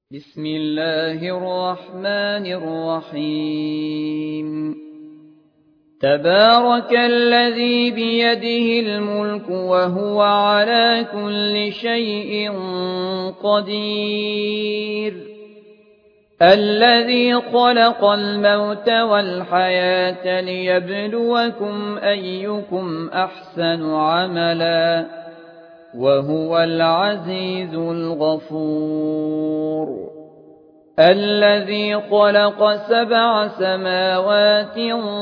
بسم الله الرحمن الرحيم تبارك الذي بيده الملك وهو على كل شيء قدير الذي خلق الموت والحياة ليبلوكم أيكم أحسن عملا وهو العزيز الغفور الذي خلق 7 سماوات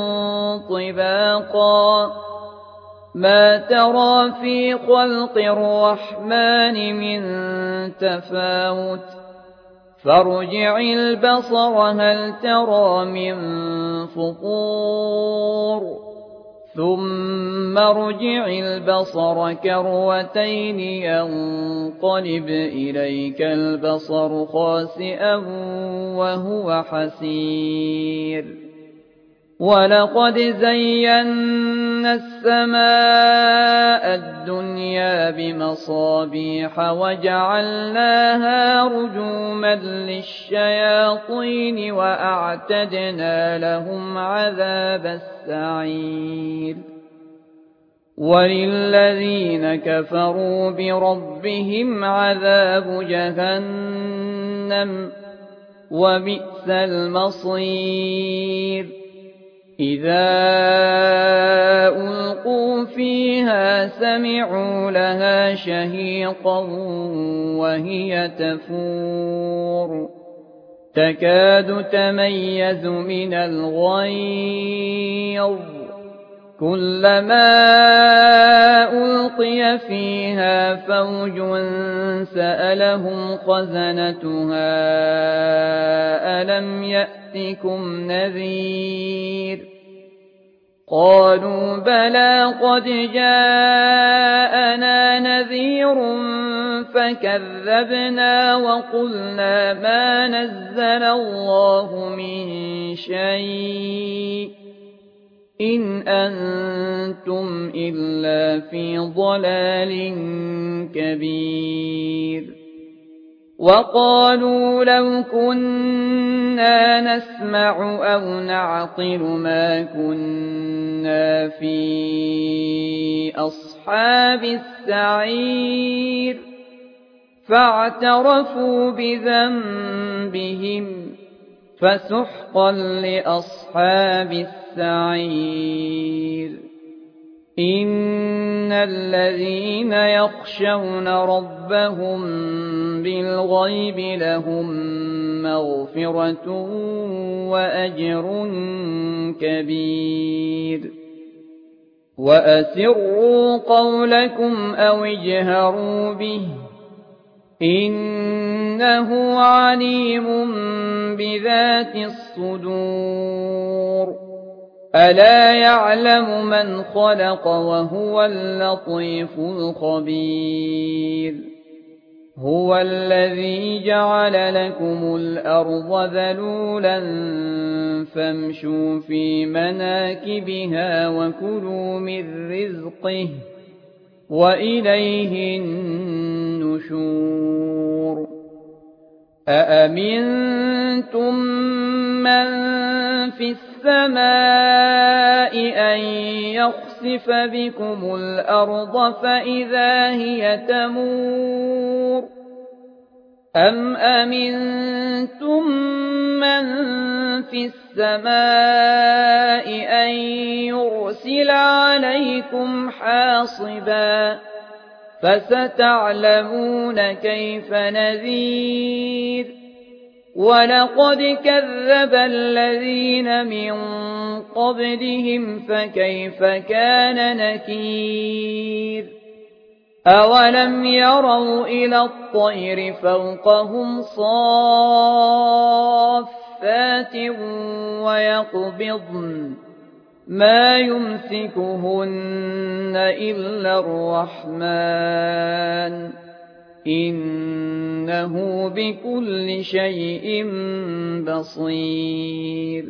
طباقا ما ترى في خلق الرحمن من تفاوت فارجع البصر هل ترى من فطور ثم ارجع البصر كرتين ينقلب إليك البصر خاسئا وهو حسير ولقد زينا السماء الدنيا بمصابيح وجعلناها رجوما للشياطين وأعتدنا لهم عذاب السعير وللذين كفروا بربهم عذاب جهنم وبئس المصير إذا ألقوا فيها سمعوا لها شهيقا وهي تفور تكاد تميز من الغيظ كلما ألقي فيها فوج سألهم خزنتها ألم يأتكم نذير قالوا بلى قد جاءنا نذير فكذبنا وقلنا ما نزل الله من شيء إن أنتم إلا في ضلال كبير وقالوا لو كنا نسمع أو نعقل ما كنا في أصحاب السعير فاعترفوا بذنبهم فسحقا لأصحاب السعير إن الذين يخشون ربهم بالغيب لهم مغفرة وأجر كبير وأسروا قولكم أو اجهروا به إنه عليم بذات الصدور ألا يعلم من خلق وهو اللطيف الخبير هو الذي جعل لكم الأرض ذلولا فامشوا في مناكبها وكلوا من رزقه وإليه النشور أأمنتم من في السماء أن يخسف بكم الأرض فإذا هي تمور أم أمنتم من في السماء أن يرسل عليكم حاصبا فستعلمون كيف نذير ولقد كذب الذين من قبلهم فكيف كان نكير أولم يروا إلى الطير فوقهم صافات ويقبضن ما يمسكهن إلا الرحمن إنه بكل شيء بصير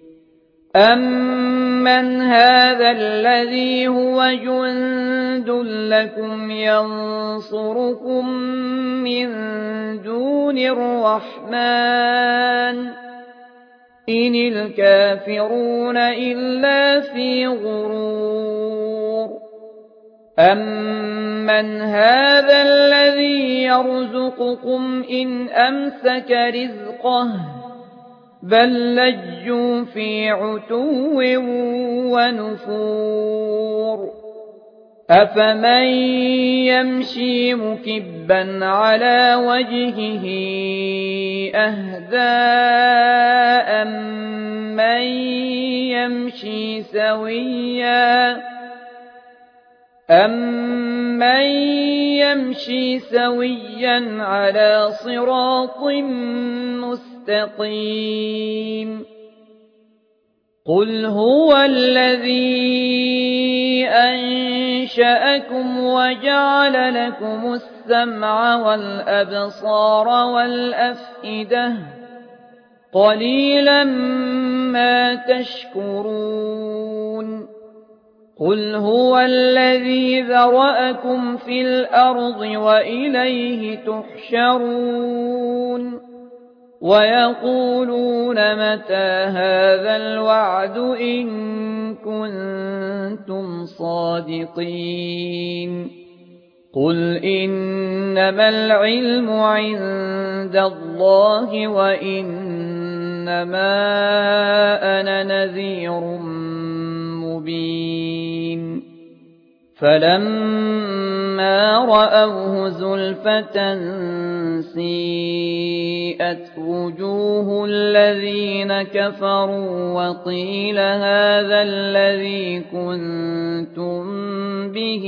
أمن هذا الذي هو جند لكم ينصركم من دون دون الرحمن إن الكافرون إلا في غرور أمن هذا الذي يرزقكم إن أمسك رزقه بل لجوا في عتو ونفور أفمن يمشي مكبا على وجهه أهدى أمن يمشي سويا على صراط مستقيم قل هو الذي أنشأكم وجعل لكم السمع والأبصار والأفئدة قليلا ما تشكرون قل هو الذي ذرأكم في الأرض وإليه تحشرون ويقولون متى هذا الوعد إن كنتم صادقين قل إنما العلم عند الله وإنما أنا نذير مبين فلما رأوه زلفة سيئت وجوه الذين كفروا وقيل هذا الذي كنتم به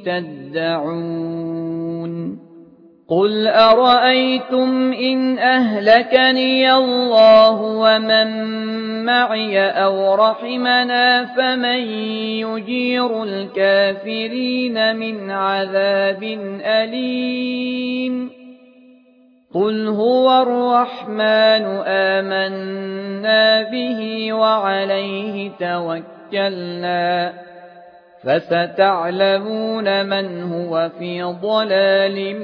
تدعون قل أرأيتم إن أهلكني الله ومن معي أو رحمنا فمن يجير الكافرين من عذاب أليم قل هو الرحمن آمنا به وعليه توكلنا فستعلمون من هو في ضلال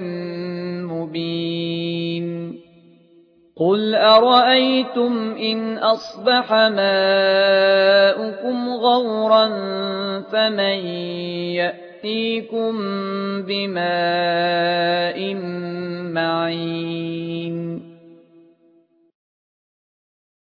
مبين قل أرأيتم إن أصبح ماؤكم غورا فمن يأتيكم بماء